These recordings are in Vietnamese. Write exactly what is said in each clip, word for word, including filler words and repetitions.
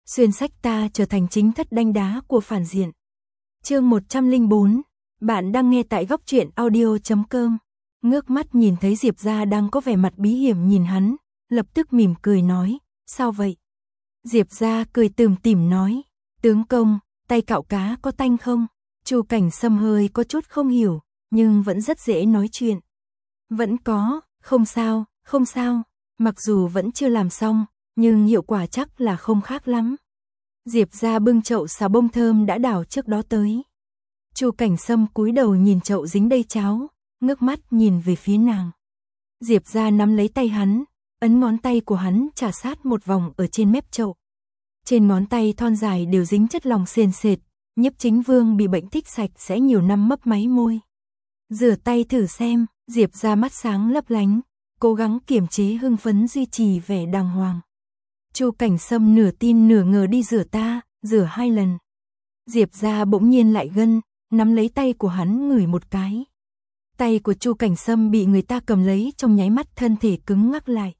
xuyên sách ta trở thành chính thất đanh đá của phản diện. Chương một trăm lẻ bốn, bạn đang nghe tại góc truyện audio chấm com. Ngước mắt nhìn thấy Diệp Gia đang có vẻ mặt bí hiểm nhìn hắn, lập tức mỉm cười nói, sao vậy? Diệp Gia cười tủm tỉm nói, tướng công, tay cạo cá có tanh không? Chu Cảnh Sâm hơi có chút không hiểu, nhưng vẫn rất dễ nói chuyện. Vẫn có, không sao, không sao, mặc dù vẫn chưa làm xong, nhưng hiệu quả chắc là không khác lắm. Diệp Gia bưng chậu xà bông thơm đã đảo trước đó tới. Chu Cảnh Sâm cúi đầu nhìn chậu dính đầy cháo, ngước mắt nhìn về phía nàng. Diệp Gia nắm lấy tay hắn, ấn ngón tay của hắn chà sát một vòng ở trên mép chậu. Trên ngón tay thon dài đều dính chất lòng sền sệt, Nhiếp Chính Vương bị bệnh thích sạch sẽ nhiều năm mấp máy môi. Rửa tay thử xem, Diệp Gia mắt sáng lấp lánh, cố gắng kiềm chế hưng phấn duy trì vẻ đàng hoàng. Chu Cảnh Sâm nửa tin nửa ngờ đi rửa ta, rửa hai lần. Diệp Gia bỗng nhiên lại gân, nắm lấy tay của hắn ngửi một cái. Tay của Chu Cảnh Sâm bị người ta cầm lấy trong nháy mắt thân thể cứng ngắc lại.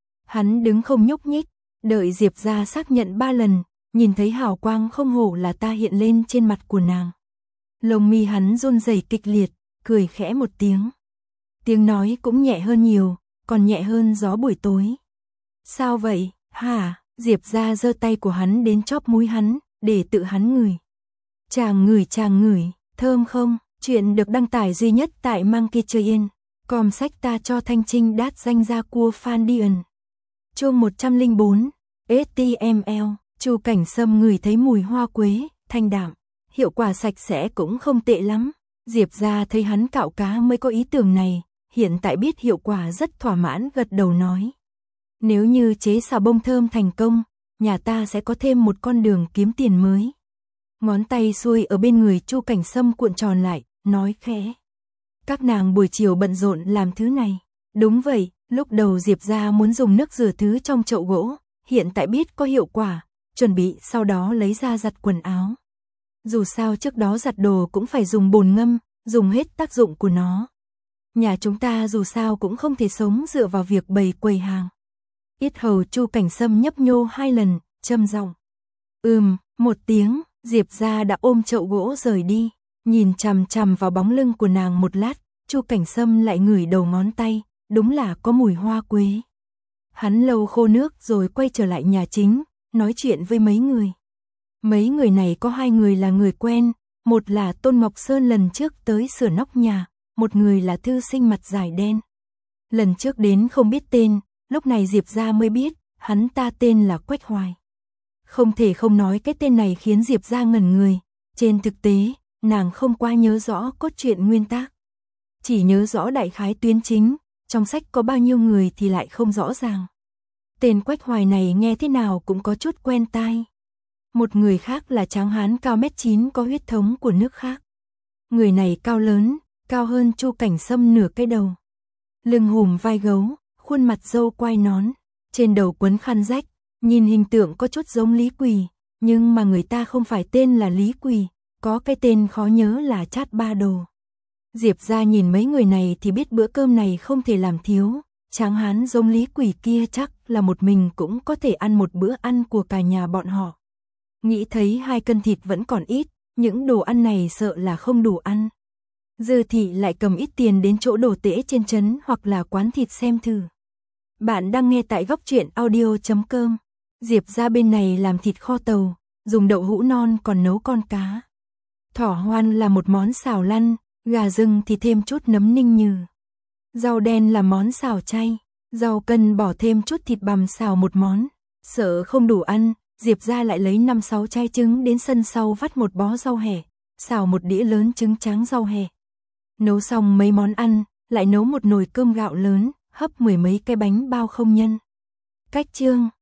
Hắn đứng không nhúc nhích, đợi Diệp Gia xác nhận ba lần, nhìn thấy hào quang không hổ là ta hiện lên trên mặt của nàng. Lông mi hắn run rẩy kịch liệt, cười khẽ một tiếng. Tiếng nói cũng nhẹ hơn nhiều, còn nhẹ hơn gió buổi tối. Sao vậy, hả? Diệp Gia giơ tay của hắn đến chóp mũi hắn, để tự hắn ngửi. Chàng ngửi chàng ngửi, thơm không? Chuyện được đăng tải duy nhất tại Monkey Train. Com sách ta cho Thanh Trinh đát danh gia cua Phan Điền. Chương một trăm lẻ bốn, ét tê em lờ. Chu Cảnh Sâm ngửi thấy mùi hoa quế, thanh đạm, hiệu quả sạch sẽ cũng không tệ lắm. Diệp Gia thấy hắn cạo cá mới có ý tưởng này, hiện tại biết hiệu quả rất thỏa mãn gật đầu nói. Nếu như chế xà bông thơm thành công, nhà ta sẽ có thêm một con đường kiếm tiền mới. Ngón tay xuôi ở bên người Chu Cảnh Sâm cuộn tròn lại, nói khẽ. Các nàng buổi chiều bận rộn làm thứ này. Đúng vậy, lúc đầu Diệp Gia muốn dùng nước rửa thứ trong chậu gỗ, hiện tại biết có hiệu quả, chuẩn bị sau đó lấy ra giặt quần áo. Dù sao trước đó giặt đồ cũng phải dùng bồn ngâm, dùng hết tác dụng của nó. Nhà chúng ta dù sao cũng không thể sống dựa vào việc bày quầy hàng. Yết hầu Chu Cảnh Sâm nhấp nhô hai lần, trầm giọng. Ừm, một tiếng, Diệp Gia đã ôm chậu gỗ rời đi, nhìn chằm chằm vào bóng lưng của nàng một lát, Chu Cảnh Sâm lại ngửi đầu ngón tay, đúng là có mùi hoa quế. Hắn lau khô nước rồi quay trở lại nhà chính, nói chuyện với mấy người. Mấy người này có hai người là người quen, một là Tôn Ngọc Sơn lần trước tới sửa nóc nhà, một người là thư sinh mặt dài đen. Lần trước đến không biết tên, lúc này Diệp Gia mới biết, hắn ta tên là Quách Hoài. Không thể không nói cái tên này khiến Diệp Gia ngẩn người, trên thực tế, nàng không qua nhớ rõ cốt truyện nguyên tác. Chỉ nhớ rõ đại khái tuyến chính, trong sách có bao nhiêu người thì lại không rõ ràng. Tên Quách Hoài này nghe thế nào cũng có chút quen tai. Một người khác là tráng hán cao mét chín có huyết thống của nước khác. Người này cao lớn, cao hơn Chu Cảnh Sâm nửa cái đầu. Lưng hùm vai gấu, khuôn mặt râu quai nón, trên đầu quấn khăn rách, nhìn hình tượng có chút giống Lý Quỳ, nhưng mà người ta không phải tên là Lý Quỳ, có cái tên khó nhớ là Chát Ba Đồ. Diệp Gia nhìn mấy người này thì biết bữa cơm này không thể làm thiếu, tráng hán giống Lý Quỳ kia chắc là một mình cũng có thể ăn một bữa ăn của cả nhà bọn họ. Nghĩ thấy hai cân thịt vẫn còn ít, những đồ ăn này sợ là không đủ ăn. Dư Thị lại cầm ít tiền đến chỗ đồ tễ trên trấn hoặc là quán thịt xem thử. Bạn đang nghe tại góc truyện audio chấm com. Diệp Gia bên này làm thịt kho tàu, dùng đậu hũ non còn nấu con cá. Thỏ hoan là một món xào lăn, gà rừng thì thêm chút nấm ninh nhừ. Rau đen là món xào chay, rau cần bỏ thêm chút thịt bằm xào một món. Sợ không đủ ăn, Diệp Gia lại lấy năm sáu chai trứng đến sân sau vắt một bó rau hẹ, xào một đĩa lớn trứng tráng rau hẹ. Nấu xong mấy món ăn, lại nấu một nồi cơm gạo lớn, hấp mười mấy cái bánh bao không nhân. Cách chương